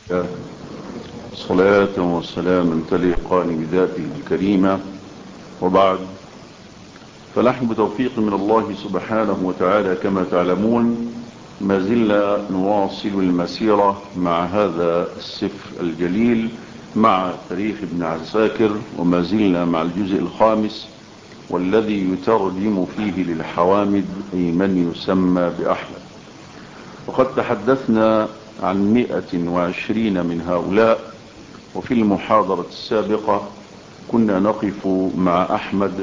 صلاة وسلام تليقان بذاته الكريمة، وبعد، فنحن بتوفيق من الله سبحانه وتعالى كما تعلمون ما زلنا نواصل المسيرة مع هذا السفر الجليل مع تاريخ ابن عساكر، وما زلنا مع الجزء الخامس والذي يترجم فيه للحوامد أي من يسمى بأحمد. وقد تحدثنا عن 120 من هؤلاء، وفي المحاضرة السابقة كنا نقف مع أحمد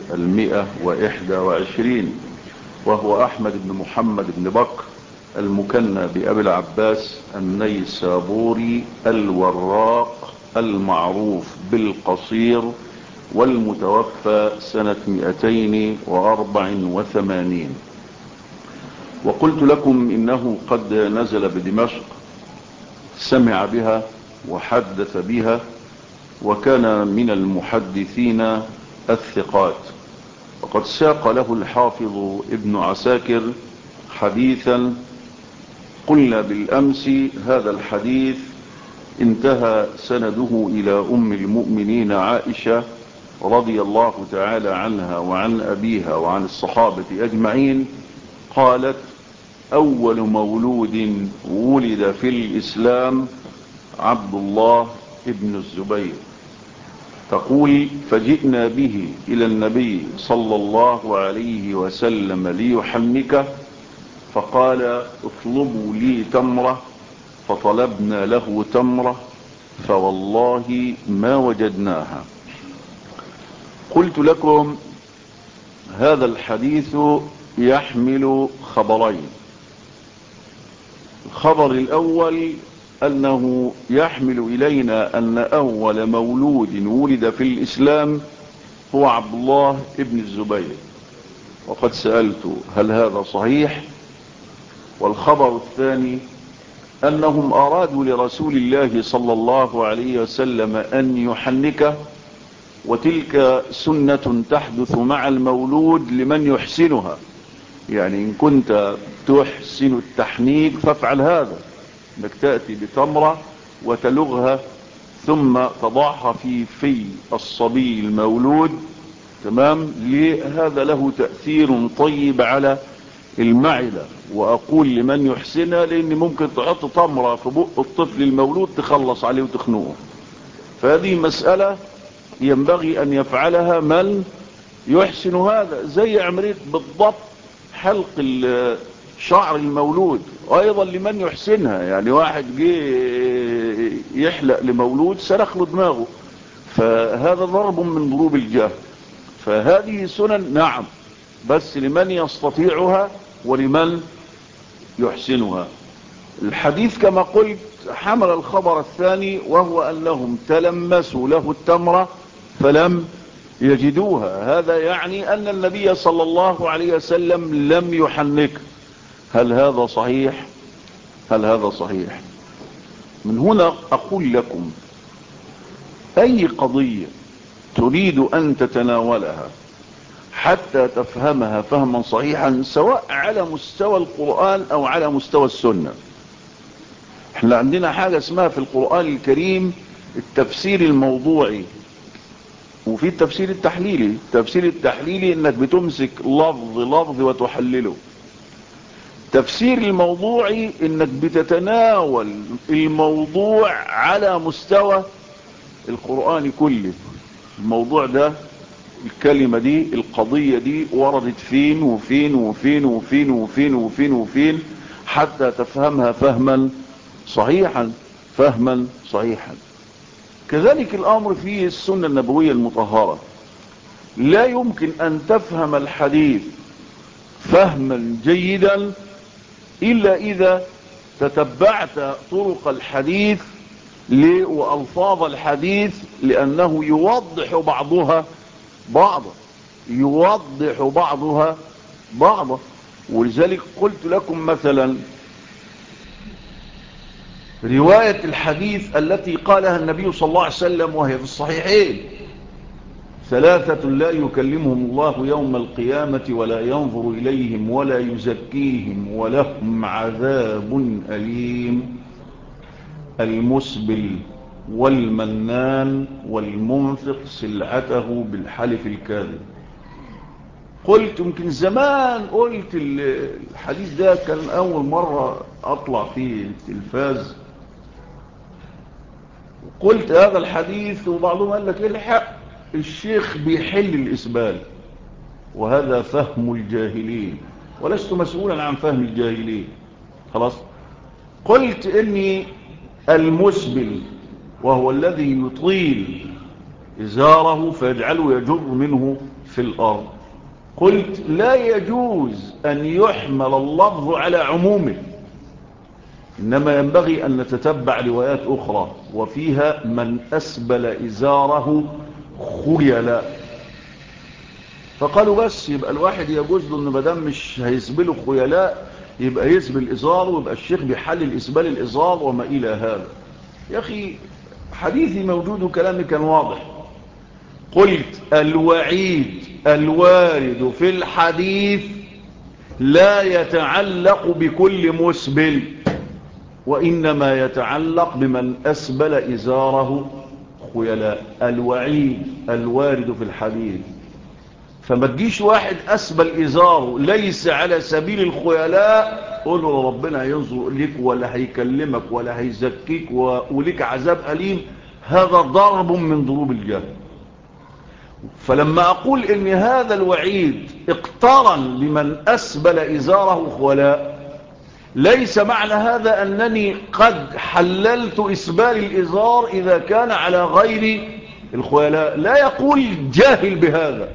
121، وهو أحمد بن محمد بن بكر المكنى بأبي العباس النيسابوري الوراق المعروف بالقصير، والمتوفى سنة 284. وقلت لكم إنه قد نزل بدمشق، سمع بها وحدث بها، وكان من المحدثين الثقات. وقد ساق له الحافظ ابن عساكر حديثا قلنا بالأمس هذا الحديث انتهى سنده إلى أم المؤمنين عائشة رضي الله تعالى عنها وعن أبيها وعن الصحابة أجمعين. قالت: أول مولود ولد في الإسلام عبد الله ابن الزبير. تقول: فجئنا به إلى النبي صلى الله عليه وسلم ليحنكه، فقال: اطلبوا لي تمرة، فطلبنا له تمرة فوالله ما وجدناها. قلت لكم هذا الحديث يحمل خبرين. الخبر الأول أنه يحمل إلينا أن أول مولود ولد في الإسلام هو عبد الله ابن الزبير، وقد سألت هل هذا صحيح؟ والخبر الثاني أنهم أرادوا لرسول الله صلى الله عليه وسلم أن يحنكه، وتلك سنة تحدث مع المولود لمن يحسنها. يعني إن كنت تحسن التحنيك فافعل هذا، انك تأتي بتمرة وتلغها ثم تضعها في الصبي المولود، تمام؟ هذا له تأثير طيب على المعدة. وأقول لمن يحسنها لأن ممكن تحط تمرة في بق الطفل المولود تخلص عليه وتخنقه. فهذه مسألة ينبغي أن يفعلها من يحسن هذا، زي عملية بالضبط حلق شعر المولود، وأيضا لمن يحسنها. يعني واحد جه يحلق لمولود سلخ له دماغه، فهذا ضرب من ضروب الجهل. فهذه سنن نعم، بس لمن يستطيعها ولمن يحسنها. الحديث كما قلت حمل الخبر الثاني، وهو أنهم تلمسوا له التمرة فلم يجدوها. هذا يعني أن النبي صلى الله عليه وسلم لم يحنك. هل هذا صحيح؟ هل هذا صحيح؟ من هنا أقول لكم أي قضية تريد أن تتناولها حتى تفهمها فهما صحيحا، سواء على مستوى القرآن أو على مستوى السنة. احنا عندنا حاجة اسمها في القرآن الكريم التفسير الموضوعي، وفي التفسير التحليلي. التفسير التحليلي انك بتمسك لفظ لفظ وتحلله. التفسير الموضوعي انك بتتناول الموضوع على مستوى القرآن كله. الموضوع ده، الكلمة دي، القضية دي وردت فين وفين وفين وفين وفين وفين وفين حتى تفهمها فهما صحيحا، فهما صحيحا. كذلك الأمر في السنة النبوية المطهرة. لا يمكن أن تفهم الحديث فهما جيدا إلا إذا تتبعت طرق الحديث وألفاظ الحديث، لأنه يوضح بعضها بعضا، يوضح بعضها بعضا. ولذلك قلت لكم مثلا رواية الحديث التي قالها النبي صلى الله عليه وسلم وهي في الصحيحين: 3 لا يكلمهم الله يوم القيامة ولا ينظر إليهم ولا يزكيهم ولهم عذاب أليم. المسبل والمنان والمنفق سلعته بالحلف الكاذب. قلت يمكن زمان قلت الحديث ده كان أول مرة أطلع فيه التلفاز، قلت هذا الحديث وبعضهم قال لك الحق الشيخ بيحل الإسبال، وهذا فهم الجاهلين ولست مسؤولا عن فهم الجاهلين. خلاص. قلت إني المسبل وهو الذي يطيل إزاره فيجعله يجر منه في الأرض، قلت لا يجوز أن يحمل اللفظ على عمومه، إنما ينبغي أن نتتبع روايات أخرى وفيها من أسبل إزاره خيلا، فقالوا بس يبقى الواحد يجوز له إن مدام مش هيسبله خيلاء يبقى يسبل إزاره ويبقى الشيخ بيحلل إسبال الإزار وما إلى هذا. يا أخي حديثي موجود وكلامي كان واضح. قلت الوعيد الوارد في الحديث لا يتعلق بكل مسبل، وإنما يتعلق بمن أسبل إزاره خيلاء. الوعيد الوارد في الحديث، فما تجيش واحد أسبل إزاره ليس على سبيل الخيلاء قول له ربنا ينظر لك ولا هيكلمك ولا هيزكيك ولك عذاب أليم، هذا ضرب من ضروب الجهل. فلما أقول إن هذا الوعيد اقترن بمن أسبل إزاره خيلاء ليس معنى هذا أنني قد حللت إسبال الإزار إذا كان على غير الخيلاء، لا يقول جاهل بهذا،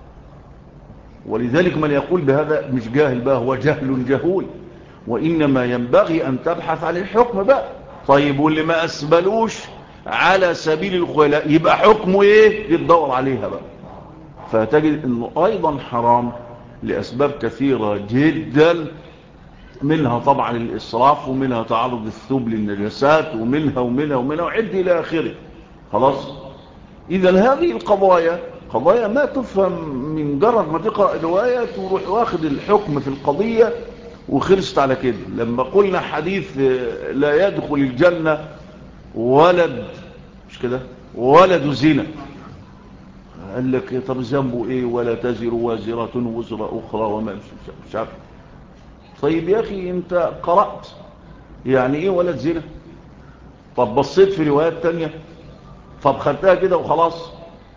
ولذلك من يقول بهذا مش جاهل بقى، هو جهل جهول، وإنما ينبغي أن تبحث عن الحكم بقى. طيب واللي ما أسبلوش على سبيل الخيلاء يبقى حكمه إيه؟ يتدور عليها بقى. فتجد أنه أيضا حرام لأسباب كثيرة جدا، منها طبعا الإسراف، ومنها تعرض الثوب للنجاسات، ومنها ومنها ومنها وعد إلى آخره. خلاص. إذن هذه القضايا قضايا ما تفهم من جرد ما تقرأ رواية وروح واخد الحكم في القضية وخلصت على كده. لما قلنا حديث لا يدخل الجنة ولد، مش كده، ولد زنا، قال لك طب ذنبه ايه؟ ولا تزر وازرة وزر اخرى وما مش عارف. طيب يا اخي انت قرأت يعني ايه ولد زنا؟ طب بصيت في روايات تانية؟ طب خدتها كده وخلاص؟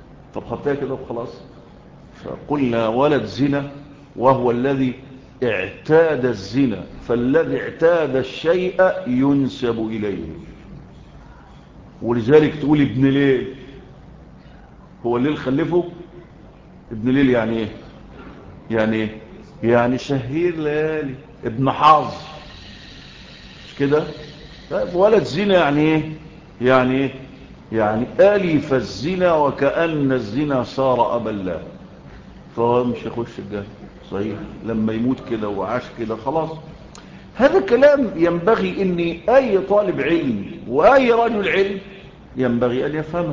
فقلنا ولد زنا وهو الذي اعتاد الزنا، فالذي اعتاد الشيء ينسب إليه. ولذلك تقول ابن ليل، هو الليل خلفه؟ ابن ليل يعني ايه؟ يعني شهير ليالي، ابن حظ، مش كده؟ طيب ولد زنا يعني ايه؟ يعني ألف الزنا وكأن الزنا صار أبا الله، فهو مش يخش الجنة. صحيح، لما يموت كده وعاش كده خلاص. هذا كلام ينبغي ان اي طالب علم واي رجل علم ينبغي ان يفهمه.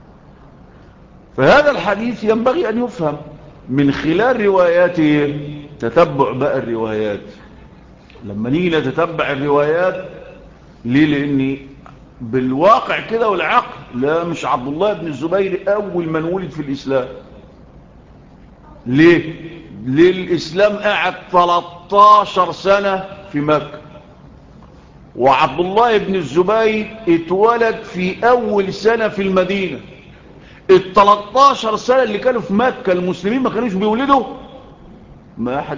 فهذا الحديث ينبغي ان يفهم من خلال رواياته. تتبع بقى الروايات، لما نيجي نتتبع الروايات ليه؟ لاني بالواقع كده والعقل، لا مش عبد الله بن الزبير اول من ولد في الاسلام. ليه الاسلام قعد 13 سنة في مكة، وعبد الله بن الزبير اتولد في اول سنة في المدينة. ال13 سنة اللي كانوا في مكة المسلمين ما كانوش بيولدوا؟ ما احد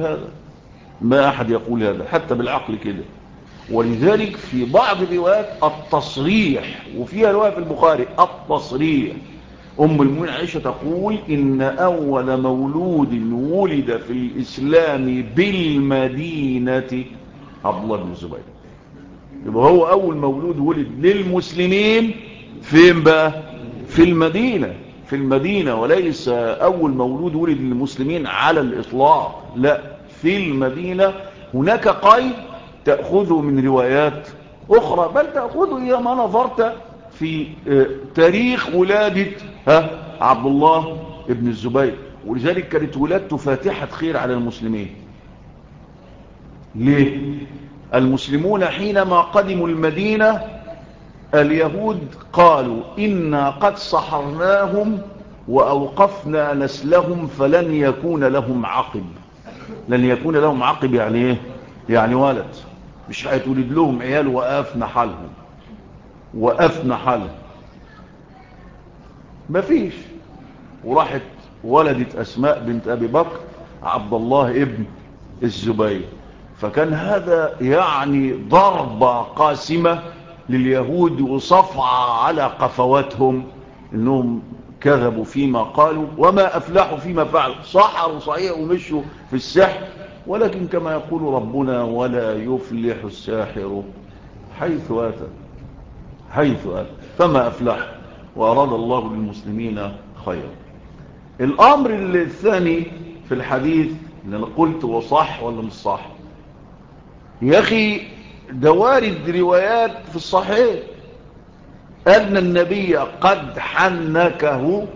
يقول هذا حتى بالعقل كده. ولذلك في بعض الروايات التصريح، وفيها رواية في البخاري التصريح، أم المؤمنين عائشة تقول إن أول مولود ولد في الإسلام بالمدينة عبد الله بن الزبير. يبقى هو أول مولود ولد للمسلمين فين بقى؟ في المدينة، وليس أول مولود ولد للمسلمين على الإطلاق، لا، في المدينة. هناك قيد تأخذه من روايات أخرى، بل تأخذه إذا ما نظرت في تاريخ ولادة عبد الله ابن الزبير. ولذلك كانت ولادته فاتحة خير على المسلمين. ليه؟ المسلمون حينما قدموا المدينة اليهود قالوا إنا قد سحرناهم وأوقفنا نسلهم فلن يكون لهم عقب. لن يكون لهم عقب يعني ايه؟ يعني ولد، مش هيتولد لهم عيال. وقفنا حالهم، وقفنا حالهم، مفيش. وراحت ولدت أسماء بنت أبي بكر عبد الله ابن الزبير. فكان هذا يعني ضربة قاسمة لليهود وصفعة على قفواتهم انهم كذبوا فيما قالوا وما افلحوا فيما فعلوا. سحروا صحيح ومشوا في السحر، ولكن كما يقول ربنا ولا يفلح الساحر حيث أتى. حيث أتى فما أفلح، وأراد الله للمسلمين خيرا. الأمر الثاني في الحديث اللي أنا قلت وصح ولا مش صح يا أخي؟ دوارد روايات في الصحيح أن النبي قد حنكه،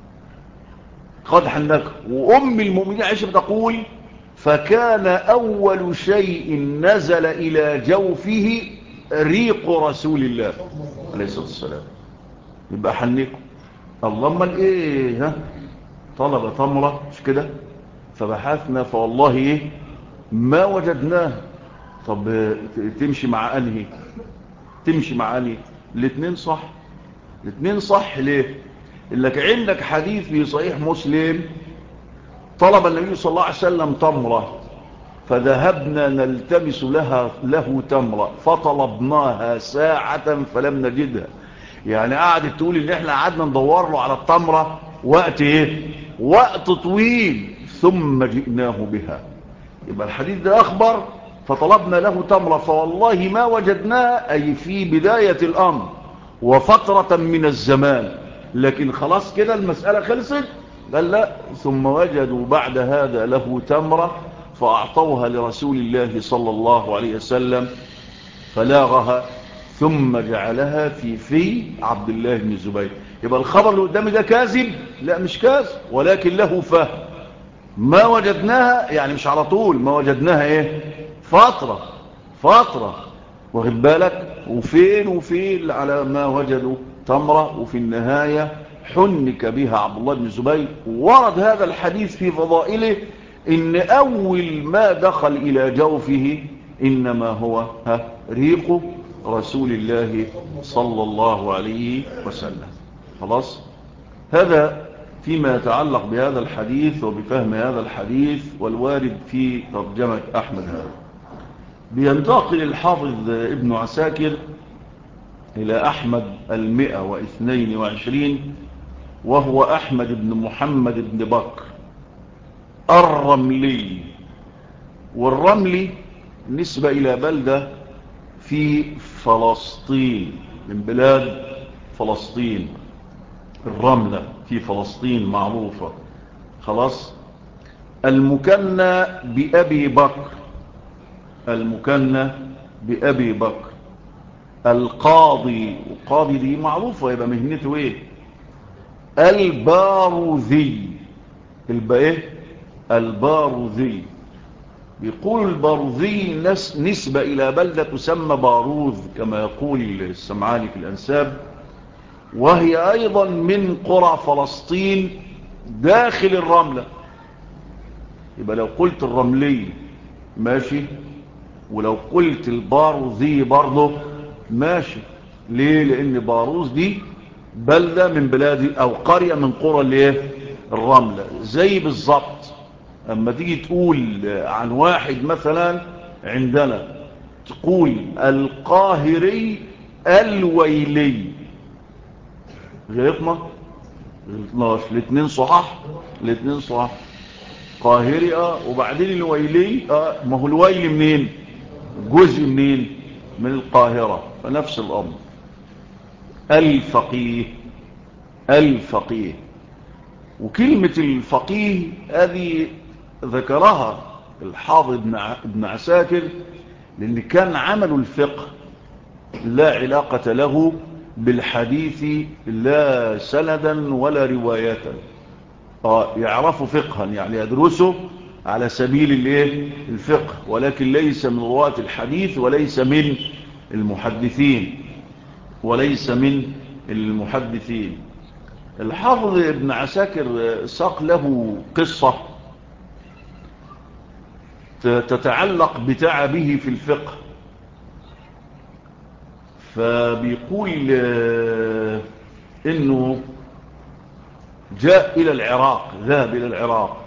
وأم المؤمنين عائشة تقول فكان أول شيء نزل إلى جوفه ريق رسول الله عليه الصلاة والسلام. يبقى حنكه. اللهم ايه ها؟ طلب تمرة مش كده؟ فبحثنا فوالله ايه ما وجدناه. طب تمشي مع انهي؟ تمشي مع انهي؟ الاثنين صح. الاثنين صح. ليه؟ لك عندك حديث في صحيح مسلم طلب النبي صلى الله عليه وسلم تمرة فذهبنا نلتمس له تمرة فطلبناها ساعة فلم نجدها. يعني قعدت تقول ان احنا قعدنا ندور له على التمرة وقت ايه؟ وقت طويل ثم جئناه بها. يبقى الحديث ده اخبر فطلبنا له تمرة فوالله ما وجدناها، اي في بداية الامر وفترة من الزمان. لكن خلاص كده المسألة خلصت؟ قال لا، ثم وجدوا بعد هذا له تمرة فأعطوها لرسول الله صلى الله عليه وسلم فلاغها ثم جعلها في عبد الله بن الزبير. يبقى الخبر اللي قدامي ده كاذب؟ لا مش كاذب، ولكن له فهم. ما وجدناها يعني مش على طول، ما وجدناها ايه؟ فترة واخد بالك؟ وفين على ما وجدوا تمرة، وفي النهاية حنك بها عبد الله بن الزبير. ورد هذا الحديث في فضائله ان اول ما دخل الى جوفه انما هو ريق رسول الله صلى الله عليه وسلم. خلاص؟ هذا فيما يتعلق بهذا الحديث وبفهم هذا الحديث والوارد في ترجمة أحمد. هذا بينتقل الحافظ ابن عساكر إلى أحمد 122 وهو أحمد بن محمد بن بكر الرملي. والرملي نسبة إلى بلدة في فلسطين، من بلاد فلسطين. الرملة في فلسطين معروفة. خلاص؟ المكنى بأبي بكر، المكنى بأبي بكر. القاضي، والقاضي دي معروفة يبقى مهنته ايه؟ الباروذي. الباروذي. بيقول الباروذي نسبة إلى بلدة تسمى باروذ كما يقول السمعاني في الأنساب، وهي أيضا من قرى فلسطين داخل الرملة. يبقى لو قلت الرملي ماشي، ولو قلت الباروذي برضه ماشي. ليه؟ لأن باروذ دي بلدة من بلاد أو قرية من قرى الرملة. زي بالضبط أما تيجي تقول عن واحد مثلا عندنا تقول القاهري الويلي. غلطنا؟ غلطناش. الاثنين صحاح، الاثنين صح. قاهري وبعدين الويلي ما هو الويلي منين؟ جزء منين؟ من القاهرة. فنفس الأمر. الفقيه. وكلمة الفقيه هذه ذكرها الحافظ ابن عساكر لأن كان عمل الفقه لا علاقة له بالحديث لا سندا ولا رواية. يعرفوا فقها يعني يدرسوا على سبيل الفقه، ولكن ليس من رواة الحديث وليس من المحدثين. وليس من المحدثين. الحافظ ابن عساكر ساق له قصة تتعلق بتعبه في الفقه. فبيقول انه جاء الى العراق، ذهب الى العراق،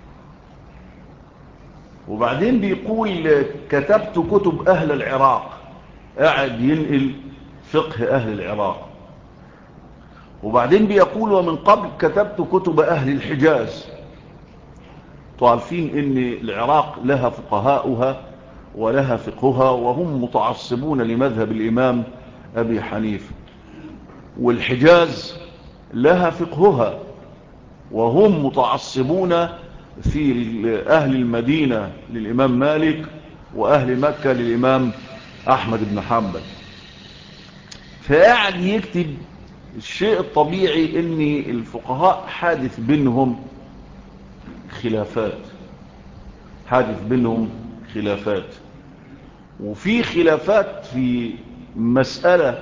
وبعدين بيقول كتبت كتب اهل العراق، قاعد ينقل فقه اهل العراق. وبعدين بيقول ومن قبل كتبت كتب اهل الحجاز. تعرفين ان العراق لها فقهاؤها ولها فقهها، وهم متعصبون لمذهب الامام ابي حنيفه. والحجاز لها فقهها، وهم متعصبون في أهل المدينة للإمام مالك، وأهل مكة للإمام أحمد بن حنبل. فقاعد يكتب الشيء الطبيعي ان الفقهاء حادث بينهم خلافات، حادث بينهم خلافات، وفي خلافات في مسألة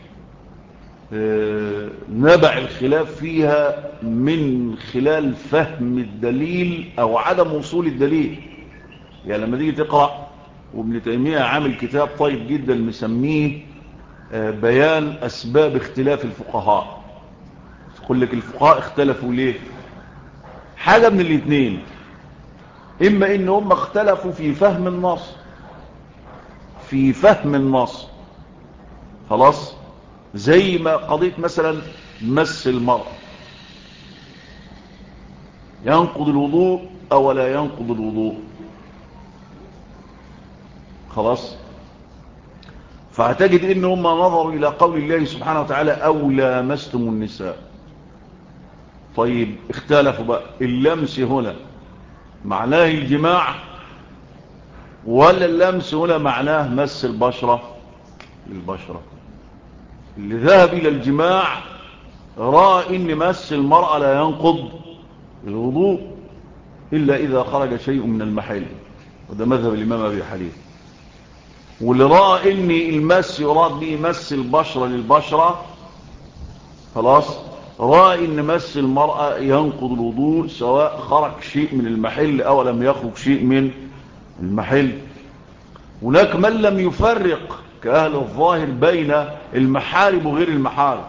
نبع الخلاف فيها من خلال فهم الدليل او عدم وصول الدليل. يعني لما تيجي تقرأ، وابن تيمية عامل كتاب طيب جدا مسميه بيان اسباب اختلاف الفقهاء. تقول لك الفقهاء اختلفوا ليه؟ حاجة من الاثنين، اما ان هم اختلفوا في فهم النص، في فهم النص خلاص، زي ما قضية مثلا مس المرأة ينقض الوضوء او لا ينقض الوضوء، خلاص. فهتجد ان هم نظروا الى قول الله سبحانه وتعالى او لامستم النساء. طيب اختلفوا بقى، اللمس هنا معناه الجماع ولا اللمس هنا معناه مس البشرة للبشرة؟ اللي ذهب الى الجماع رأى ان مس المرأة لا ينقض الوضوء الا اذا خرج شيء من المحل، وده مذهب الامام ابي حنيفه. واللي رأى ان المس يراد به مس البشرة للبشرة، خلاص، رأى ان مس المرأة ينقض الوضوء سواء خرج شيء من المحل او لم يخرج شيء من المحل. هناك من لم يفرق كأهل الظاهر بين المحارم وغير المحارم،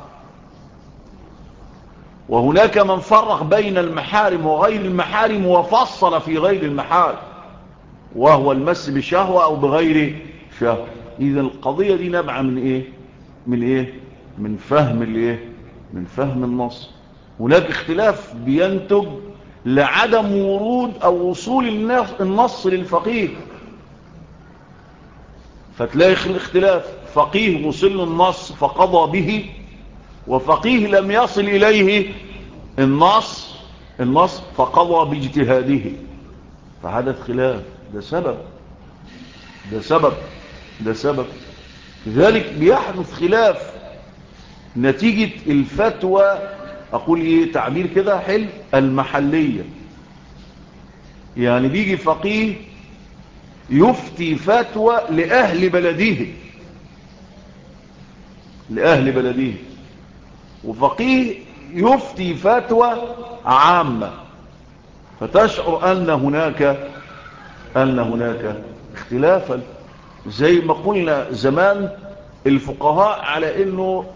وهناك من فرق بين المحارم وغير المحارم وفصل في غير المحارم، وهو المس بشهوة او بغير شهوة. اذا القضية دي نبع من ايه؟ من ايه؟ من فهم الايه؟ من فهم النص. هناك اختلاف بينتج لعدم ورود او وصول النص للفقيه. فتلاقي اختلاف، فقيه وصل النص فقضى به، وفقيه لم يصل اليه النص فقضى باجتهاده، فحدث خلاف. ده سبب لذلك بيحدث خلاف نتيجة الفتوى. اقول ايه تعبير كده حلو، المحلية. يعني بيجي فقيه يفتي فتوى لأهل بلده، وفقيه يفتي فتوى عامة، فتشعر أن هناك اختلافا. زي ما قلنا زمان الفقهاء على انه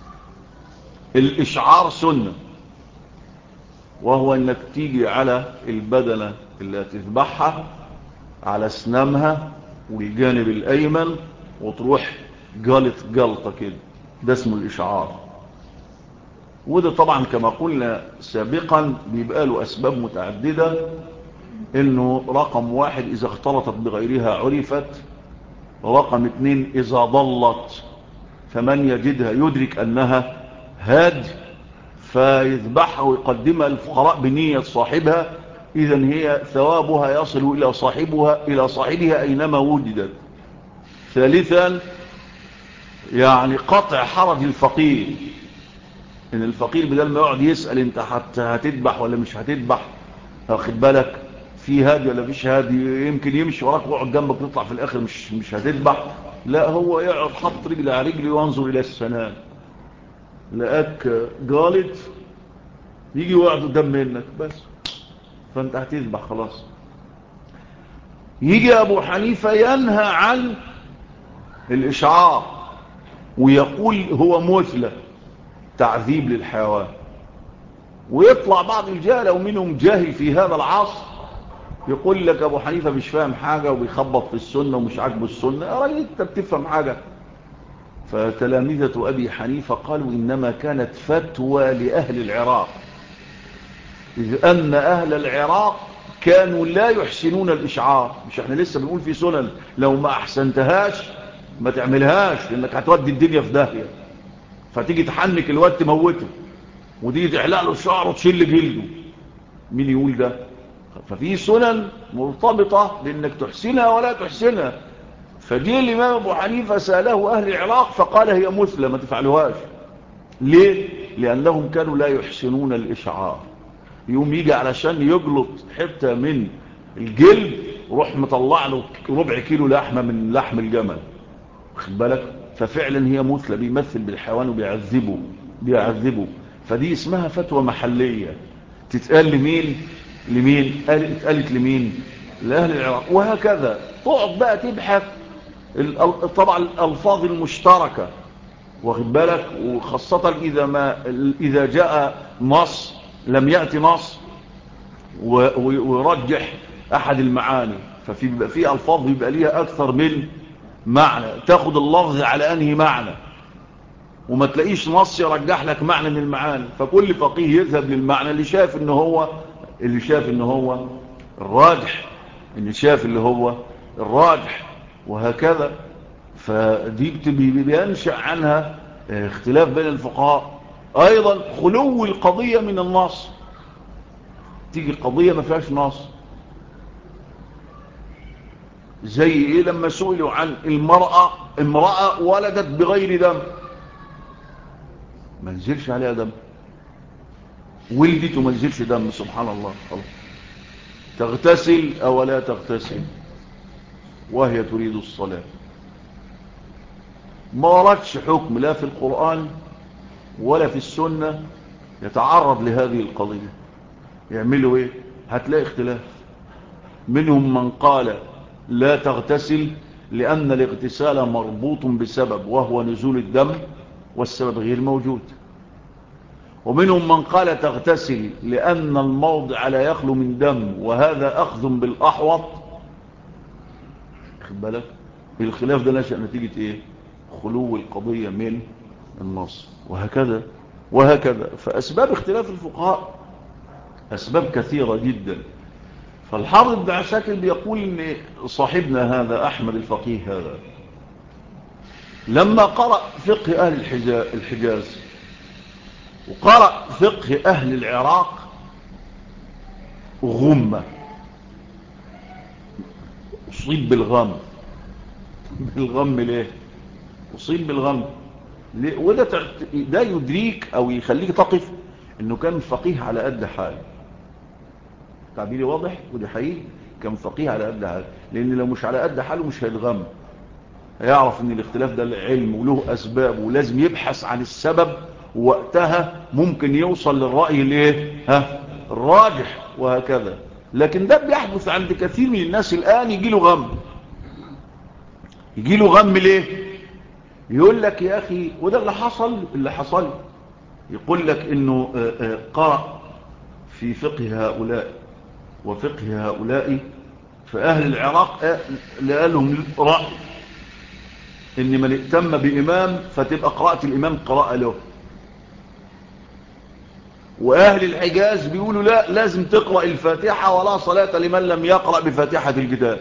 الاشعار سنة، وهو انك تيجي على البدنة اللي تذبحها على اسنامها والجانب الايمن وتروح جلطة كده، ده اسمه الاشعار. وده طبعا كما قلنا سابقا بيبقى له اسباب متعددة، انه رقم 1 اذا اختلطت بغيرها عرفت، رقم 2 اذا ضلت فمن يجدها يدرك انها هاد فيذبحها ويقدمها للفقراء بنية صاحبها، اذن هي ثوابها يصل الى صاحبها اينما وجدت. ثالثا يعني قطع حرج الفقير، ان الفقير بدل ما يقعد يسأل انت هتذبح ولا مش هتذبح، واخد بالك، في هادي ولا مش هادي، يمكن يمشي وراك ويقعد جنبك تطلع في الاخر مش هتذبح، لا، هو يقعد حط رجل على رجل وينظر إلى السماء، لقاك جالد يجي وقعد قدام منك بس، فانت هتذبح خلاص. يجي أبو حنيفة ينهى عن الإشعار ويقول هو مثلى، تعذيب للحيوان. ويطلع بعض الجهلة ومنهم جاهل في هذا العصر يقول لك أبو حنيفة مش فاهم حاجة وبيخبط في السنة ومش عاجبه السنة. يا راجل انت بتفهم حاجة؟ فتلامذة أبي حنيفة قالوا إنما كانت فتوى لأهل العراق، إذ أن أهل العراق كانوا لا يحسنون الإشعار. مش احنا لسه بنقول في سنن لو ما أحسنتهاش ما تعملهاش لأنك هتودي الدنيا في داهية، فتيجي تحنك الواد تموته ودي تحلق له الشعر وتشيل جلده. مين يقول ده؟ ففي سنن مرتبطة بأنك تحسنها ولا تحسنها. فجي الإمام أبو حنيفة سأله أهل العراق فقال هي مثلى ما تفعلوهاش. ليه؟ لأنهم كانوا لا يحسنون الإشعار. يوم يجي علشان يجلط حتة من الجلد روح مطلع له ربع كيلو لحمة من لحم الجمل، واخد بالك؟ ففعلا هي مثلى، بيمثل بالحيوان وبيعذبه. فدي اسمها فتوى محلية تتقال لمين اتقالت لمين؟ لأهل العراق. وهكذا تقعد بقى تبحث طبعا الألفاظ المشتركة، واخد بالك؟ وخاصة إذا جاء نص لم يأتي نص ويرجح أحد المعاني، ففي ألفاظ بيبقى ليها أكثر من معنى، تاخد اللفظ على أنهي معنى وما تلاقيش نص يرجح لك معنى من المعاني. فكل فقيه يذهب للمعنى اللي شاف إنه هو الراجح، وهكذا. فدي بينشأ عنها اختلاف بين الفقهاء. أيضا خلو القضية من النص، تيجي القضية ما فيهاش نص. زي ايه؟ لما سئلوا عن امرأة ولدت بغير دم، ما نزلش عليها دم، ولدت وما نزلش دم، سبحان الله، خلاص تغتسل او لا تغتسل وهي تريد الصلاة؟ ما وردش حكم لا في القرآن ولا في السنة يتعرض لهذه القضية. يعملوا ايه؟ هتلاقي اختلاف. منهم من قال لا تغتسل لأن الاغتسال مربوط بسبب وهو نزول الدم والسبب غير موجود. ومنهم من قال تغتسل لأن الموضع لا يخلو من دم وهذا أخذ بالأحوط. خد بالك؟ الخلاف ده نشأ نتيجة ايه؟ خلو القضية من النص. وهكذا. فأسباب اختلاف الفقهاء أسباب كثيرة جدا. فالحافظ ابن عساكر بيقول ان صاحبنا هذا أحمد الفقيه هذا لما قرأ فقه أهل الحجاز وقرأ فقه أهل العراق غمة، أصيب بالغم. ليه أصيب بالغم؟ ليه؟ وده يدريك أو يخليك تقف إنه كان فقيه على قد حاله. تعبيري واضح؟ ودي حقيقي، كان فقيه على قد حاله، لأن لو مش على قد حاله مش هيتغم، هيعرف ان الاختلاف ده العلم وله اسباب ولازم يبحث عن السبب، ووقتها ممكن يوصل للرأي الراجح، وهكذا. لكن ده بيحدث عند كثير من الناس الآن، يجي له غم ليه؟ يقول لك يا أخي، وده اللي حصل يقول لك إنه قرأ في فقه هؤلاء وفقه هؤلاء، فأهل العراق لهم رأي إن من ائتم بإمام فتبقى قراءة الإمام قراءة له، وأهل الحجاز بيقولوا لا، لازم تقرأ الفاتحة ولا صلاة لمن لم يقرأ بفاتحة الكتاب.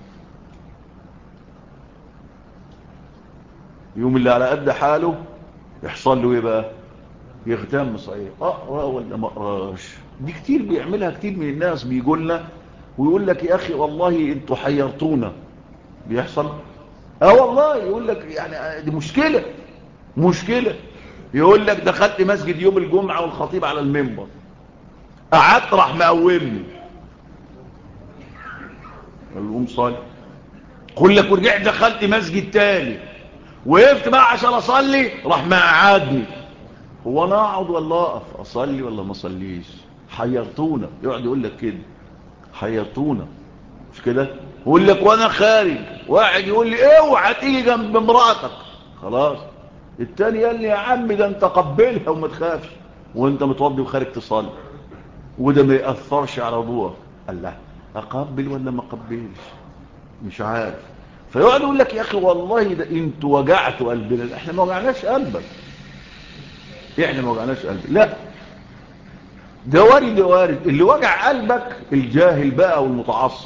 يوم اللي على قد حاله يحصل له ايه بقى؟ يغتم صحيح، اقرأ ولا ما اقراش. دي كتير بيعملها كتير من الناس، بيقولنا ويقول لك يا أخي والله انتوا حيرتونا. بيحصل والله، يقول لك يعني دي مشكلة. يقول لك دخلت مسجد يوم الجمعة والخطيب على المنبر، قعدت راح مقومني، قال له قوم صلي. قل لك ورجعت دخلت مسجد تاني وقفت بقى عشان اصلي، راح مقعدني. هو انا اقعد ولا اقف؟ اصلي ولا ما اصليش؟ حيرتونا. يقعد يقول لك كده حيرتونا، مش كده؟ يقول لك وانا خارج واحد يقول لي اوعى تيجي جنب مراتك، خلاص. التاني قال لي يا عم ده انت قبلها وما تخافش وانت متوضي وخارج تصلي، وده ما يأثرش على وضوءك. قال لا، اقبل ولا ما اقبلش؟ مش عارف. فيقعد يقول لك يا اخي والله ده انتوا وجعتوا قلبنا. احنا ما وجعناش قلبك، احنا ما وجعناش قلبك، لا. ده وارد، ده وارد. اللي وجع قلبك الجاهل بقى والمتعصب،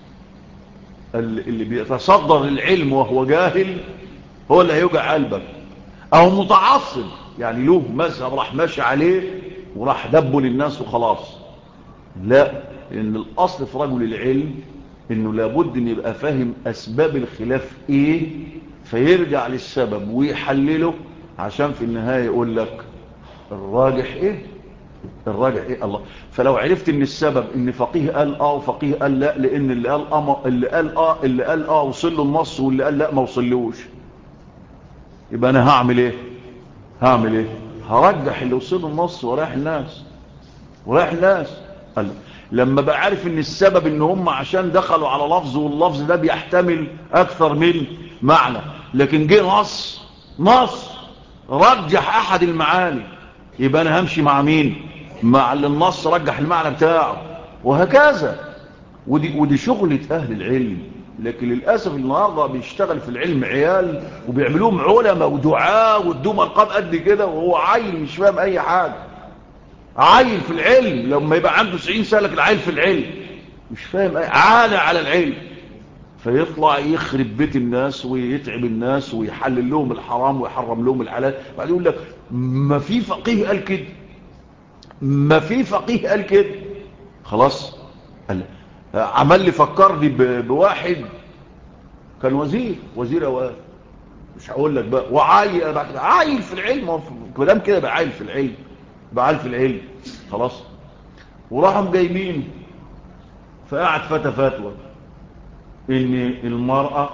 اللي بيتصدر للعلم وهو جاهل هو اللي هيوجع قلبك، او متعصب يعني له مذهب راح ماشي عليه وراح دبه للناس وخلاص. لا، ان الاصل في رجل العلم انه لابد ان يبقى فاهم اسباب الخلاف ايه، فيرجع للسبب ويحلله، عشان في النهاية يقول لك الراجح ايه، الراجح ايه. الله. فلو عرفت ان السبب ان فقيه قال اه وفقيه قال لا، لان اللي قال اه وصل له النص واللي قال لا ما وصلوش، يبقى انا هعمل ايه؟ هعمل ايه؟ هرجح اللي وصل له النص ورايح الناس، ورايح الناس. قال لما بقى عارف ان السبب ان هم عشان دخلوا على لفظ واللفظ ده بيحتمل اكثر من معنى، لكن جه نص رجح احد المعاني، يبقى انا همشي مع مين؟ مع اللي النص رجح المعنى بتاعه، وهكذا. ودي شغلة اهل العلم. لكن للأسف النهاردة بيشتغل في العلم عيال وبيعملوهم علماء ودعاء وادوهم ألقاب قد كده، وهو عيل مش فاهم اي حاجة. عيل في العلم لما يبقى عنده 90 سنة، لكن عيل في العلم مش فاهم اي عالة على العلم، فيطلع يخرب بيت الناس ويتعب الناس ويحلل لهم الحرام ويحرم لهم الحلال. بعد يقول لك ما في فقيه قال كده، ما في فقيه قال كده، خلاص. عمل لي فكرني بواحد كان وزير اوقاف، مش هقول لك بقى، عايل في العلم، كلام كده بقى عايل في العلم، بقى عايل في العلم، خلاص. وراحوا جايبين فقعد فتوى ان المرأة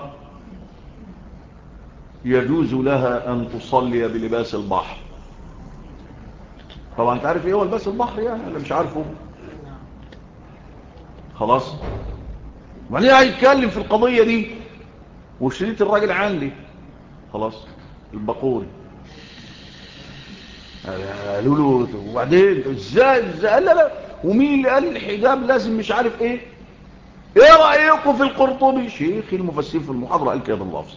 يجوز لها ان تصلي بلباس البحر. طبعا انت عارف ايه هو لباس البحر يعني، انا مش عارفه، خلاص. وبعدين هيتكلم في القضية دي وشريط الراجل عندي، خلاص، البقوري. قالوا له وبعدين ازاي قال لا، ومين اللي قال الحجاب لازم مش عارف ايه؟ ايه رأيكم في القرطبي؟ شيخ المفسر في المحاضرة قال كده باللفظ.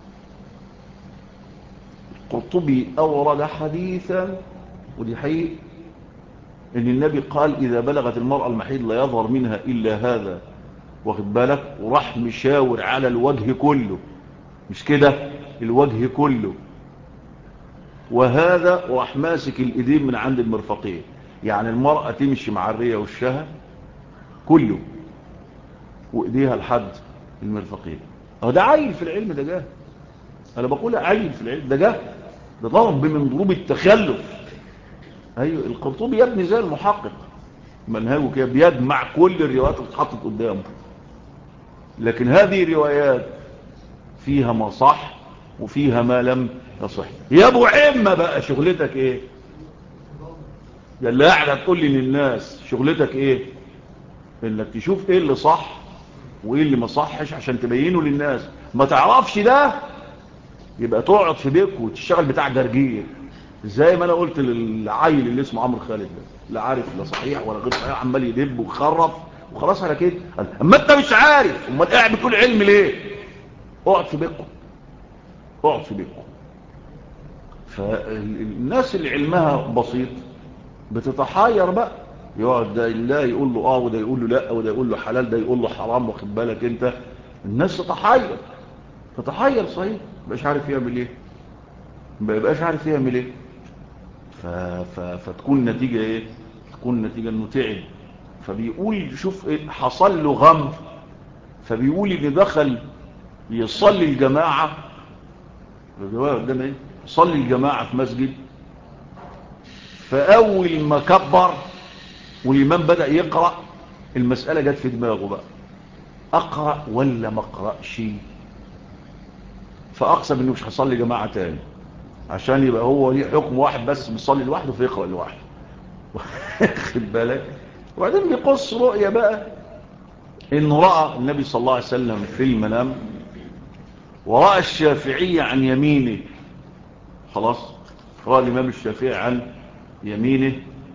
القرطبي اورد حديثا، ودي حقيقة، ان النبي قال اذا بلغت المرأة المحيض لا يظهر منها الا هذا، واخد بالك، وراح مشاور على الوجه كله، مش كده، الوجه كله، وهذا وراح ماسك الايدين من عند المرفقين، يعني المرأة تمشي مع الرية والشهى كله وايديها لحد المرفقين. اهو ده عيل في العلم، ده جاه، انا بقول عيل في العلم، ده ضرب من ضروب التخلف. ايوه، القرطبي يا ابني زي المحقق، منهجه كده بيجمع كل الروايات اللي اتحطت قدامه، لكن هذه الروايات فيها ما صح وفيها ما لم يصح. يا ابو عمة بقى شغلتك ايه؟ يا اللي قاعد تقول لي للناس شغلتك ايه؟ انك تشوف ايه اللي صح وايه اللي ما صحش عشان تبينه للناس. ما تعرفش ده يبقى تقعد في بيتك وتشتغل بتاع جرجير، زي ما انا قلت للعيل اللي اسمه عمرو خالد ده، لا عارف لا صحيح ولا غير صحيح، عمال يدب ويخرف وخلاص على كده. اما انت مش عارف، امال قاعد بتقول علم ليه؟ اقعد في بيتكم، اقعد في بيتكم. فالناس اللي علمها بسيط بتتحاير بقى، يقعد ده لا يقول له اه وده يقول له لا وده يقول له حلال ده يقول له حرام، واخد بالك انت؟ الناس تتحير صحيح، مبقاش عارف يعمل ايه، مبقاش عارف يعمل ايه. فتكون نتيجة ايه؟ تكون نتيجة انه تعب. فبيقول شوف ايه حصل له غم، فبيقول ان دخل يصلي الجماعة، قدام ايه؟ يصلي الجماعة في مسجد، فاول ما كبر والإمام بدأ يقرأ، المسألة جت في دماغه بقى، أقرأ ولا ما أقرأش؟ فأقسم إنه مش هيصلي جماعة تاني، عشان يبقى هو ليه حكم واحد بس بيصلي لوحده فيقرأ لوحده. خد بالك. وبعدين بيقص رؤية بقى، إنه رأى النبي صلى الله عليه وسلم في المنام، ورأى الشافعي عن يمينه. خلاص، رأى الإمام الشافعي عن يمينه،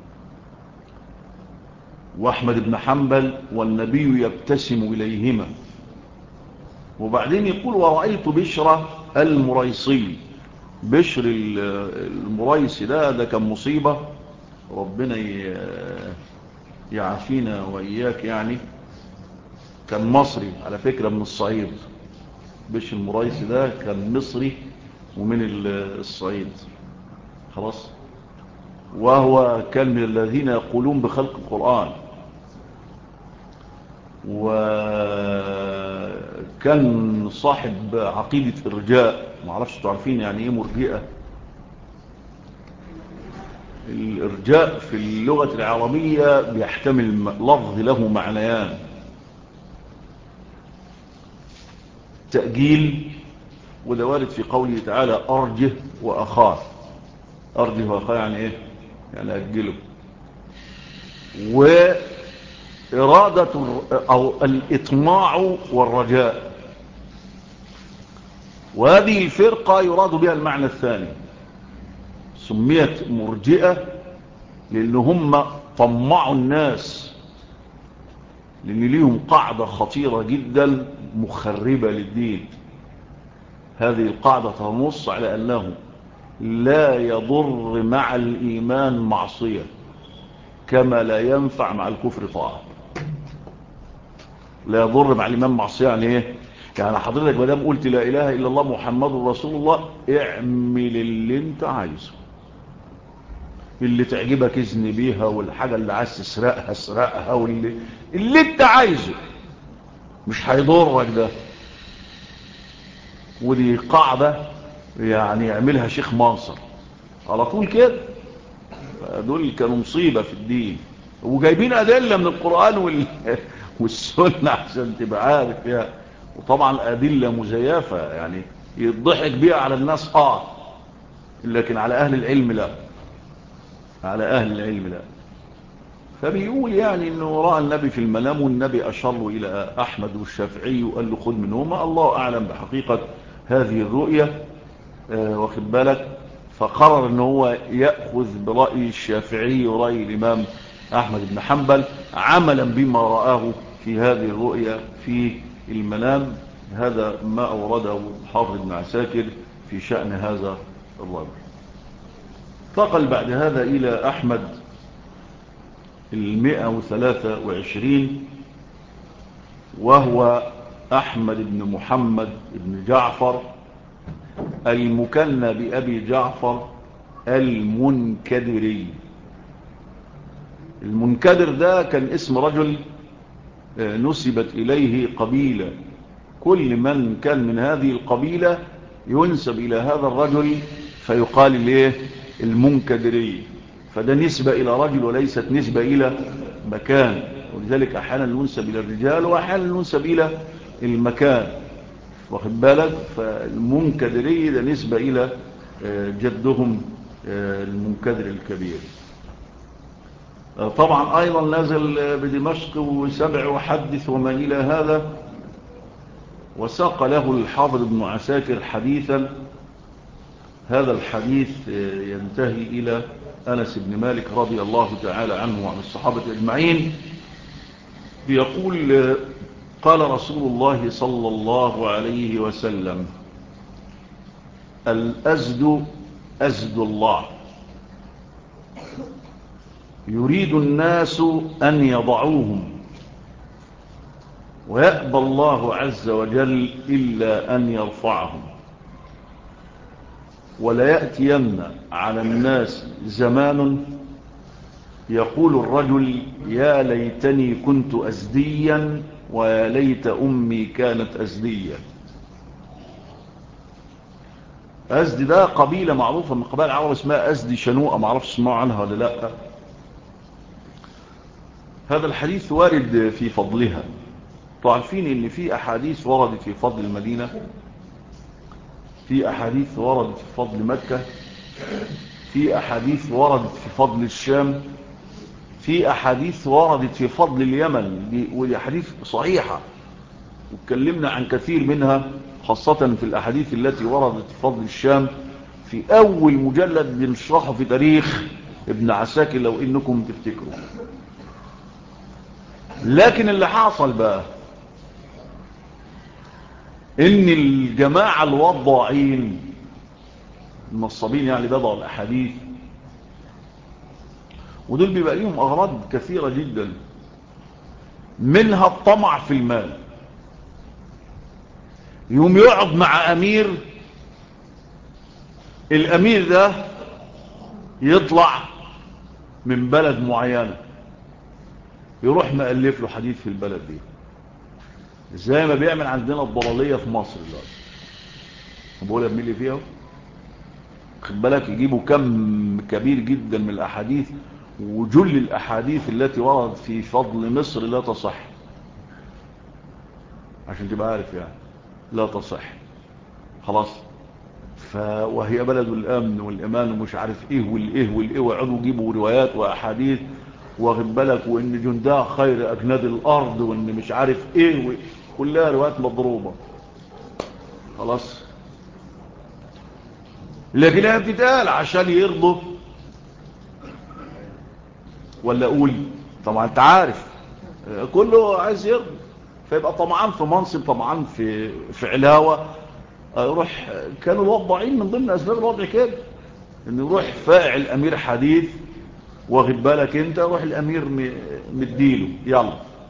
وأحمد بن حنبل والنبي يبتسم إليهما. وبعدين يقول ورأيت بشر المريصي. بشر المريصي ده كان مصيبة، ربنا يعافينا وإياك يعني. كان مصري على فكرة من الصعيد. بشر المريصي ده كان مصري ومن الصعيد. خلاص. وهو كان من الذين يقولون بخلق القرآن، وكان صاحب عقيدة الرجاء. معرفش تعرفين يعني ايه مرجئة؟ الارجاء في اللغة العربية بيحتمل لفظ له معنيان: تأجيل، وده وارد في قوله تعالى أرجه وأخاه. أرجه وأخاه يعني ايه؟ يعني أجله. وإرادة أو الإطماع والرجاء. وهذه الفرقة يراد بها المعنى الثاني. سميت مرجئة لأن هم طمعوا الناس، لأن ليهم قاعدة خطيرة جدا مخربة للدين. هذه القاعدة تنص على أنه لا يضر مع الإيمان معصية، كما لا ينفع مع الكفر طاعة. لا يضر مع الإيمان معصية يعني إيه؟ يعني حضرتك مدام قلت لا إله إلا الله محمد رسول الله، اعمل اللي انت عايزه، اللي تعجبك اذن بيها، والحاجة اللي عايز تسرقها اسرقها، اللي انت عايزه، مش هيضرك ده. ودي قاعدة يعني يعملها شيخ منصر على طول كده. دول كانوا مصيبة في الدين، وجايبين أدلة من القرآن والسنة عشان تبقى عارف فيها. وطبعا أدلة مزيفة يعني يضحك بيها على الناس لكن على أهل العلم لا، على أهل العلم لا. فبيقول يعني انه رأى النبي في المنام، والنبي أشر إلى أحمد والشافعي وقال له خذ منهما، الله أعلم بحقيقة هذه الرؤية. واخد بالك. فقرر انه هو يأخذ برأي الشافعي ورأي الإمام أحمد بن حنبل، عملا بما رآه في هذه الرؤية في المنام. هذا ما أورده حافظ بن عساكر في شأن هذا الرجل. انتقل بعد هذا إلى أحمد 123، وهو أحمد بن محمد بن جعفر المكنى بأبي جعفر المنكدري. المنكدر ده كان اسم رجل نسبت إليه قبيلة. كل من كان من هذه القبيلة ينسب إلى هذا الرجل فيقال إليه المنكدري. فده نسبة إلى رجل وليست نسبة إلى مكان، ولذلك أحيانا ننسب إلى الرجال وأحيانا ننسب إلى المكان. واخد بالك. فالمنكدري ده نسبة إلى جدهم المنكدر الكبير. طبعا أيضا نزل بدمشق وسبع وحدث وما إلى هذا. وساق له الحافظ ابن عساكر حديثا. هذا الحديث ينتهي إلى أنس بن مالك رضي الله تعالى عنه وعن الصحابة أجمعين. بيقول قال رسول الله صلى الله عليه وسلم: الأزد أزد الله، يريد الناس أن يضعوهم، ويأبى الله عز وجل إلا أن يرفعهم. ولا يأتين على الناس زمان يقول الرجل يا ليتني كنت أزديا ويا ليت أمي كانت أزديا. أزدي ده قبيلة معروفة من قبائل العرب اسمها أزدي شنوءة، معرفش اسمعوا عنها ولا لا. هذا الحديث وارد في فضلها. تعرفين ان في أحاديث وردت في فضل المدينة، في أحاديث وردت في فضل مكة، في أحاديث وردت في فضل الشام، في أحاديث وردت في فضل اليمن، ودي أحاديث صحيحة واتكلمنا عن كثير منها، خاصة في الأحاديث التي وردت في فضل الشام في أول مجلد بنشرحه في تاريخ ابن عساكر لو إنكم تفتكروا. لكن اللي حصل بقى إن الجماعة الوضاعين النصابين يعني بدعوا الأحاديث، ودول بيبقى ليهم أغراض كثيرة جدا، منها الطمع في المال. يوم يقعد مع أمير، الأمير ده يطلع من بلد معينة يروح مألف له حديث في البلد دي، زي ما بيعمل عندنا الضلالية في مصر دلوقتي. بقول ابن اللي فيها خد بالك، يجيبوا كم كبير جدا من الأحاديث، وجل الأحاديث التي وردت في فضل مصر لا تصح، عشان تبقى عارف يعني لا تصح خلاص. وهي بلد الأمن والإيمان ومش عارف إيه والإيه والإيه، ويقعدوا يجيبوا روايات وأحاديث واخد بالك، وإن جندها خير أجناد الأرض، وإن مش عارف إيه كلها روايات مضروبة خلاص. لكنها بتتقال عشان يرضوا، ولا أقول طبعا أنت عارف كله عايز يرضي، فيبقى طمعان في منصب، طمعان في علاوة. يروح كانوا الوضعين من ضمن أسباب الوضع كده، إنه يروح فاعل أمير حديث واخد بالك أنت، روح الأمير مديله يلا.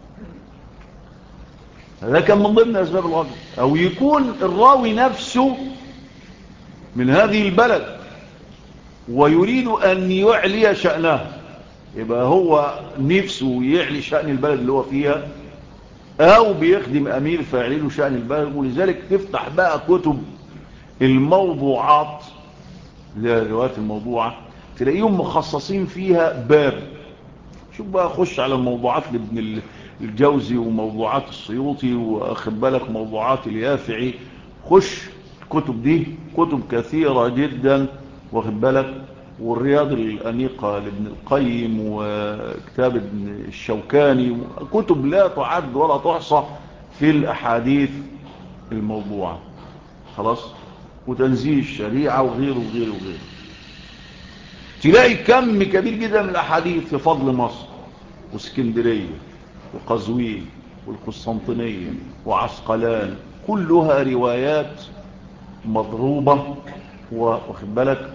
هذا كان من ضمن أسباب الوضع. أو يكون الراوي نفسه من هذه البلد ويريد أن يعلي شأنه، يبقى هو نفسه يعلي شأن البلد اللي هو فيها، أو بيخدم أمير فيعلي شأن البلد. ولذلك تفتح بقى كتب الموضوعات، الروايات الموضوعة، تلاقيهم مخصصين فيها باب. شوف بقى، خش على الموضوعات لابن الجوزي وموضوعات السيوطي واخد بالك موضوعات اليافعي، خش الكتب دي كتب كثيرة جدا واخد بالك، والرياض الأنيقة لابن القيم وكتاب ابن الشوكاني، كتب لا تعد ولا تحصى في الأحاديث الموضوعة خلاص، وتنزيل الشريعة وغيره وغيره وغيره. تلاقي كم كبير جدا من الأحاديث في فضل مصر واسكندرية وقزوين والقسطنطينية وعسقلان، كلها روايات مضروبة واخد بالك.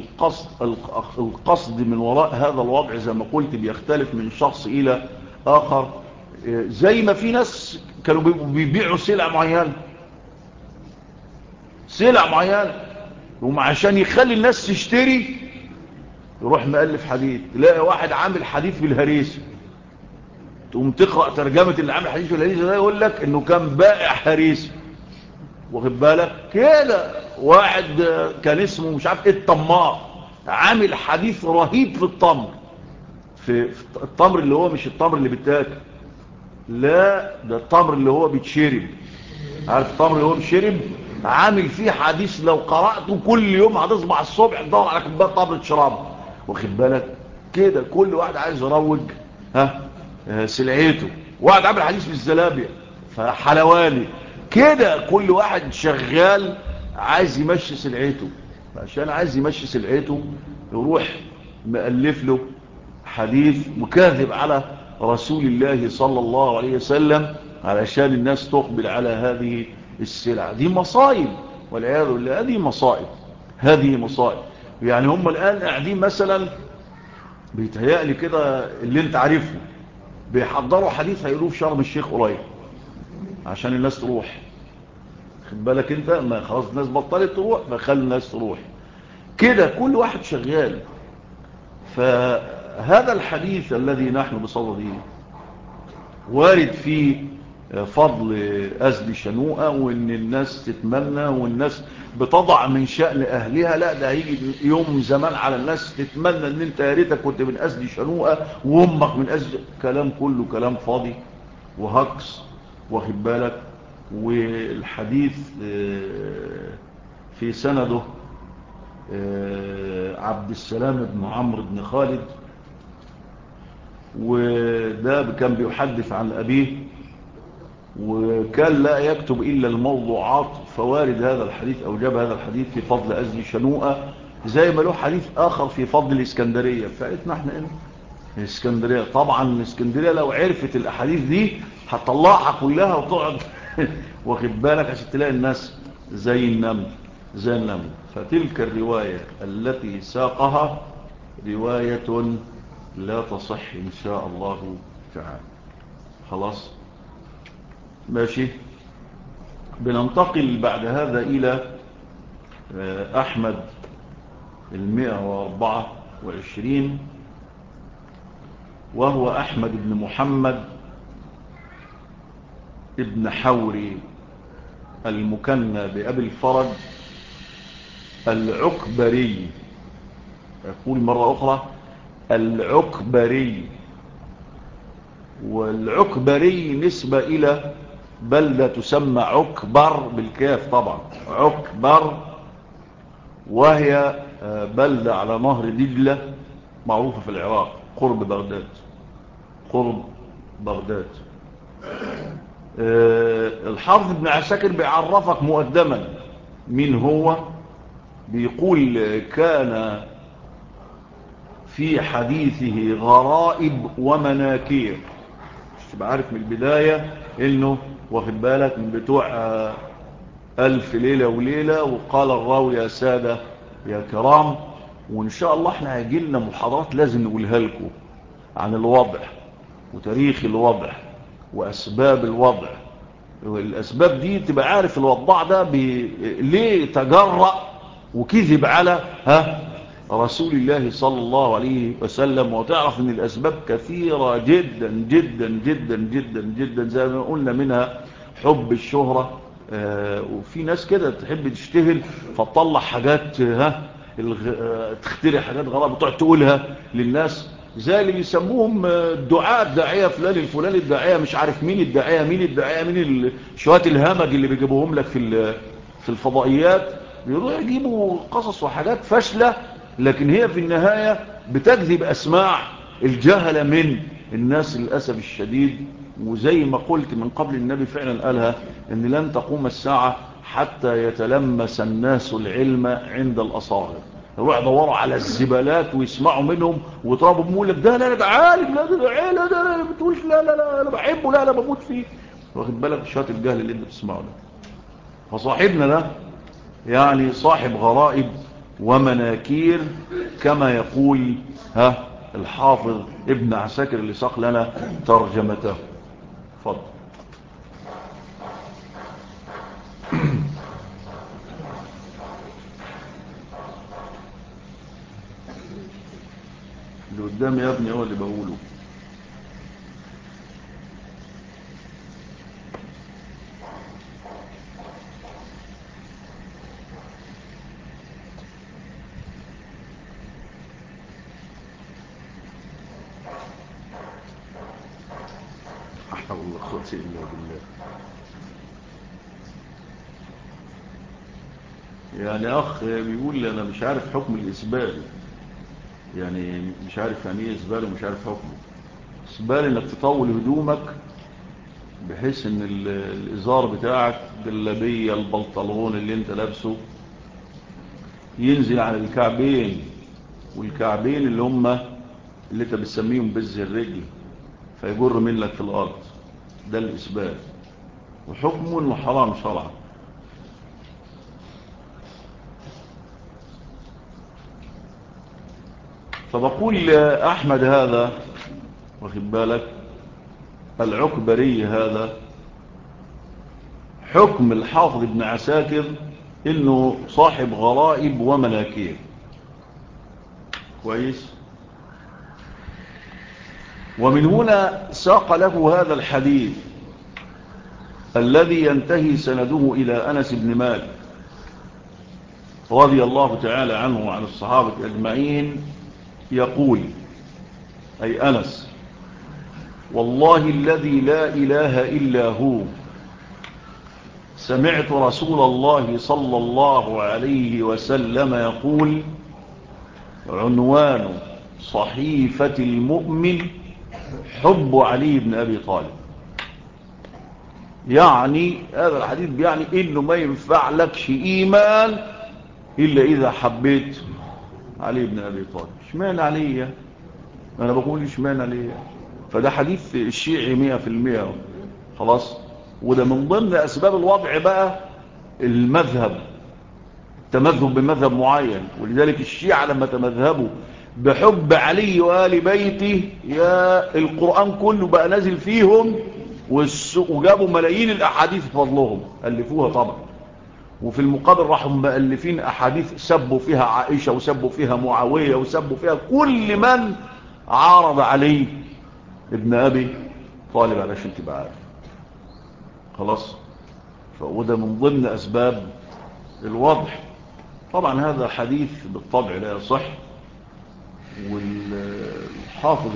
والقصد من وراء هذا الوضع زي ما قلت بيختلف من شخص إلى آخر. زي ما في ناس كانوا بيبيعوا سلع معينة، وعشان يخلي الناس تشتري يروح مؤلف حديث. تلاقي واحد عامل حديث بالهريسة، تقوم تقرأ ترجمة اللي عامل حديث بالهريسة ده يقول لك انه كان بائع هريسة واخد بالك كده. واحد كان اسمه مش عارف ايه الطماع، عامل حديث رهيب في التمر، في التمر اللي هو مش التمر اللي بيتاكل، لا ده التمر اللي هو بيتشرب. عارف التمر اللي هو بيتشرب، عامل فيه حديث لو قرأته كل يوم هتصبح الصبح تدور على كوبايه تمر تشربها واخد بالك كده. كل واحد عايز يروج سلعته. واحد عامل حديث في الزلابية فحلواني كده، كل واحد شغال عايز يمشي سلعته. عشان عايز يمشي سلعته يروح مؤلف له حديث مكاذب على رسول الله صلى الله عليه وسلم علشان الناس تقبل على هذه السلعة. دي مصائب والعياذ بالله، هذه مصائب. يعني هم الآن قاعدين مثلا بيتهيألي كده اللي انت عارفه، بيحضروا حديث هيقولوه في شرم الشيخ قريب عشان الناس تروح. خد بالك انت، ما خلاص الناس بطلت تروح فخلي الناس تروح كده، كل واحد شغال. فهذا الحديث الذي نحن بصدده وارد فيه فضل أزل شنوءة، وان الناس تتمنى والناس بتضع من شأن أهلها. لا ده هيجي يوم زمان على الناس تتمنى ان انت يا ريتك كنت من أزل شنوءة وامك من أزل. كلام كله كلام فاضي وهكس واخد بالك. والحديث في سنده عبد السلام بن عمرو بن خالد، وده كان بيحدث عن أبيه، وكان لا يكتب إلا الموضوعات، فوارد هذا الحديث أو جاب هذا الحديث في فضل أزل شنوءة، زي ما له حديث آخر في فضل الإسكندرية بتاعتنا احنا هنا الإسكندرية. طبعا الإسكندرية لو عرفت الأحاديث دي هتطلعها كلها وتقعد واخد بالك عشان تلاقي الناس زي النمل. فتلك الرواية التي ساقها رواية لا تصح إن شاء الله تعالى. خلاص ماشي. بننتقل بعد هذا إلى أحمد 124، وهو أحمد بن محمد ابن حوري المكنى بأبي الفرج العكبري. أقول مرة أخرى العكبري، والعكبري نسبة إلى بلدة تسمى عكبر بالكاف طبعا، عكبر، وهي بلدة على نهر دجلة معروفة في العراق قرب بغداد. الحافظ ابن عساكر بيعرفك مقدما مين هو. بيقول كان في حديثه غرائب ومناكير. مش تبقى عارف من البداية انه واخد بالك من بتوع 1000 ليلة وليلة، وقال الراوي يا سادة يا كرام. وان شاء الله احنا هيجيلنا محاضرات لازم نقولها لكم عن الوضع وتاريخ الوضع واسباب الوضع. والاسباب دي تبقى عارف الوضع ده ليه تجرأ وكذب على رسول الله صلى الله عليه وسلم، وتعرف ان الاسباب كثيرة جدا جدا جدا جدا جدا زي ما قلنا، منها حب الشهرة. وفي ناس كده تحب تشتهر فتطلع حاجات تخترع حاجات غرابة وتقعد تقولها للناس، زي اللي بيسموهم الداعية فلان الفلاني، الداعية مش عارف مين الداعية مين شوية الهمج اللي بيجيبوهم لك في الفضائيات. بيروحوا يجيبوا قصص وحاجات فاشلة، لكن هي في النهاية بتكذب أسماع الجهلة من الناس للأسف الشديد. وزي ما قلت من قبل النبي فعلا قالها ان لن تقوم الساعة حتى يتلمس الناس العلم عند الأصاغر. يروح يدوروا على الزبالات ويسمعوا منهم ويطربوا بمول لك ده لا ده عالم، لا ده عالم، ده لا بتقولش لا لا لا انا بحبه، لا انا بموت فيه. واخد بالك شوية الجهل اللي انت بتسمعه ده. فصاحبنا ده يعني صاحب غرائب ومناكير كما يقول الحافظ ابن عساكر اللي ساق لنا ترجمته. فضل اللي قدامي يا ابني هو اللي بقوله. حول الله قوة إلا بالله. يعني أخ بيقول لي أنا مش عارف حكم الإسبال، يعني مش عارف يعني إيه إسبال ومش عارف حكمه. إسبال إنك تطول هدومك بحيث إن الإزار بتاعك باللبية البلطلون اللي أنت لابسه ينزل على الكعبين، والكعبين اللي هم اللي أنت بتسميهم بز الرجل، فيجر منك في الأرض. ده الإسبال، وحكمه إنه حرام شرعا. فبقول أحمد هذا واخد بالك العكبري هذا، حكم الحافظ ابن عساكر إنه صاحب غرائب ومناكير. كويس. ومن هنا ساق له هذا الحديث الذي ينتهي سنده إلى أنس بن مالك رضي الله تعالى عنه وعن الصحابة أجمعين، يقول أي أنس: والله الذي لا إله إلا هو سمعت رسول الله صلى الله عليه وسلم يقول: عنوان صحيفة المؤمن حب علي بن أبي طالب. يعني هذا الحديث يعني إنه ما ينفع لكش إيمان إلا إذا حبيت علي بن أبي طالب. اشمعنى علي؟ أنا بقول اشمعنى علي. فده حديث الشيعي 100%. خلاص. وده من ضمن أسباب الوضع بقى المذهب، التمذهب بمذهب معين. ولذلك الشيعة لما تمذهبوا بحب علي وآل بيته، يا القرآن كله بقى نازل فيهم، وجابوا ملايين الأحاديث فضلهم ألفوها طبعا. وفي المقابل راحوا مؤلفين أحاديث سبوا فيها عائشة وسبوا فيها معاوية وسبوا فيها كل من عارض علي ابن أبي طالب، علشان تبقى عارف. خلاص. فده من ضمن أسباب الوضع. طبعا هذا حديث بالطبع لا يصح. والحافظ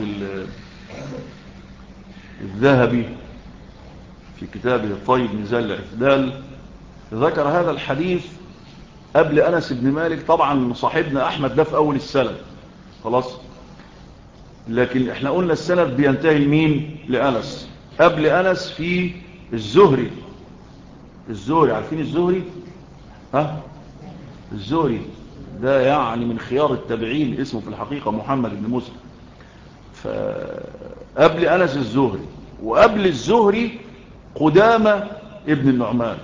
الذهبي في كتابه طيب ميزان الاعتدال ذكر هذا الحديث قبل أنس بن مالك. طبعا صاحبنا أحمد ده في أول السند. خلاص. لكن احنا قلنا السند بينتهي مين؟ لأنس. قبل أنس في الزهري. الزهري عارفين الزهري؟ ها؟ الزهري ده يعني من خيار التابعين، اسمه في الحقيقة محمد بن مسلم. فقبل أنس الزهري، وقبل الزهري قدامة ابن النعمان.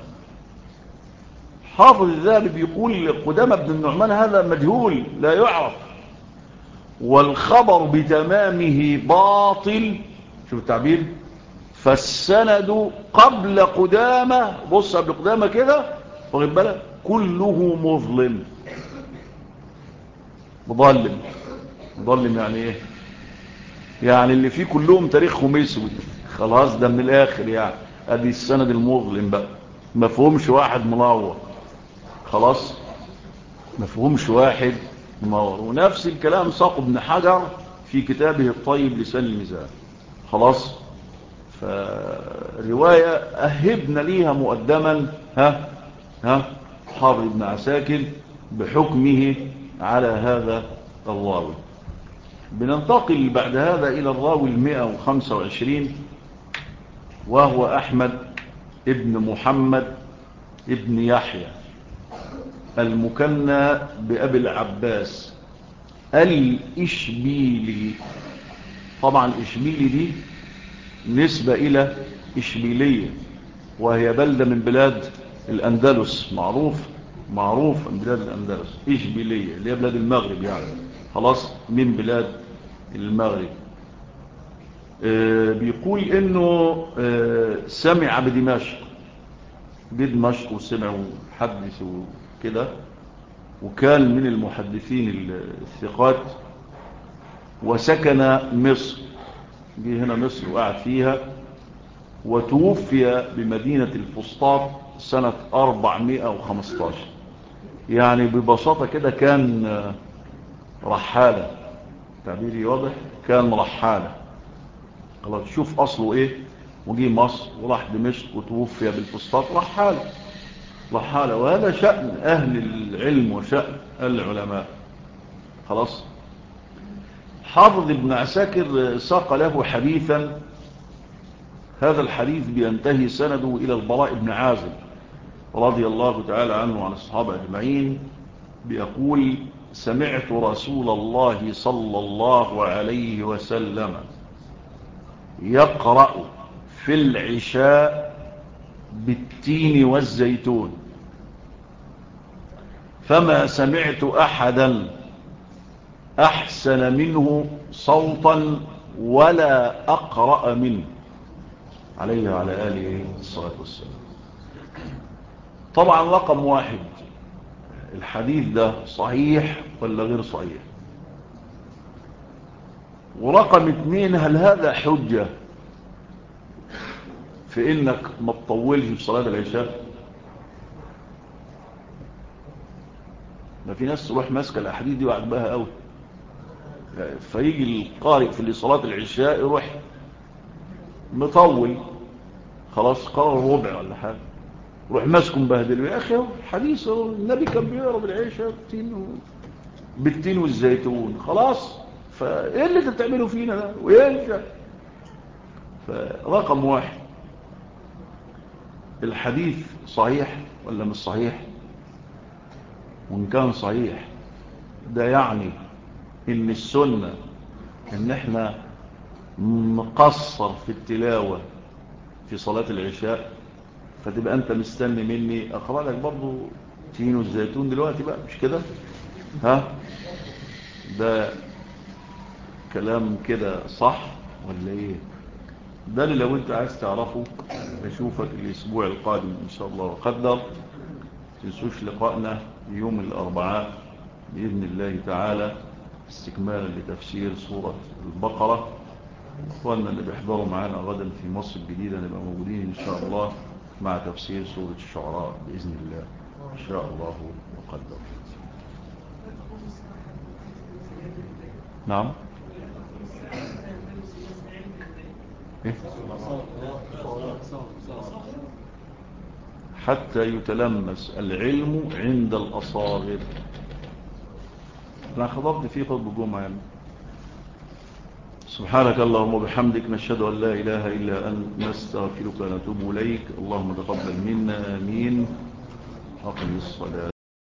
حافظ الذهبي بيقول قدامة ابن النعمان هذا مجهول لا يعرف، والخبر بتمامه باطل. شوف التعبير. فالسند قبل قدامة، بص قبل قدامة كده واخد بالك، كله مظلم. مظلم. مظلم يعني ايه؟ يعني اللي فيه كلهم تاريخهم اسود. خلاص، ده من الاخر يعني. ادي السند المظلم بقى، مفهومش واحد منور. خلاص، مفهومش واحد منور. ونفس الكلام ساق ابن حجر في كتابه الطيب لسان الميزان. خلاص. فرواية أهبنا ليها مقدما حافظ ابن عساكر بحكمه على هذا الراوي. بننتقل بعد هذا إلى الراوي 125، وهو أحمد ابن محمد ابن يحيى المكنى بأبي العباس الإشبيلي. طبعا إشبيلي دي نسبة إلى إشبيلية، وهي بلدة من بلاد الأندلس. معروف من بلاد الأندلس. إشبيلية اللي هي بلاد المغرب يعني. خلاص، من بلاد المغرب. بيقول إنه سمع بدمشق، وسمع وحدث وكده، وكان من المحدثين الثقات، وسكن مصر. جه هنا مصر وقعد فيها، وتوفي بمدينة الفسطاط سنة 415. يعني ببساطة كده كان رحالة. تعبيري واضح؟ كان رحالة. خلاص، شوف أصله إيه. وجي مصر وراح دمشق وتوفي بالفسطاط. رحالة. وهذا شأن أهل العلم وشأن العلماء. خلاص. حافظ ابن عساكر ساق له حديثا. هذا الحديث بينتهي سنده إلى البراء بن عازب رضي الله تعالى عنه وعن الصحابة أجمعين. بيقول: سمعت رسول الله صلى الله عليه وسلم يقرأ في العشاء بالتين والزيتون، فما سمعت أحدا أحسن منه صوتا ولا أقرأ منه، عليه وعلى آله الصلاة والسلام. طبعا رقم واحد، الحديث ده صحيح ولا غير صحيح؟ ورقم اثنين، هل هذا حجة في انك ما تطولش في صلاة العشاء؟ ما في ناس تروح ماسكه الاحاديث دي وعجبها قوي، فيجي القارئ في صلاة العشاء يروح مطول. خلاص، قرر ربع ولا حاجة، روح ماسكم بهدلوا يا أخي. حديث النبي كان بيقرأ بالعيشة بالتين والزيتون خلاص. فإيه اللي انت بتعملوا فينا ده وينجا؟ فرقم واحد، الحديث صحيح ولا مش صحيح؟ وإن كان صحيح ده يعني إن السنة إن إحنا نقصر في التلاوة في صلاة العشاء، فتبقى أنت مستني مني أقرأ لك برضو تين والزيتون دلوقتي بقى، مش كده؟ ها؟ ده كلام كده صح ولا إيه؟ ده اللي لو أنت عايز تعرفه أشوفك الأسبوع القادم إن شاء الله وقدر. تنسوش لقائنا يوم الأربعاء بإذن الله تعالى استكمالا لتفسير سورة البقرة. أخواننا اللي بيحضروا معانا غدا في مصر الجديدة نبقى موجودين إن شاء الله مع تفسير سورة الشعراء بإذن الله إن شاء الله وقدر. نعم. إيه؟ حتى يتلمس العلم عند الأصاغر. أنا خضرت فيه خطب جمعة يعني. سبحانك اللهم وبحمدك نشهد أن لا إله إلا أنت نستغفرك ونتوب إليك. اللهم تقبل منا آمين. أقم الصلاة.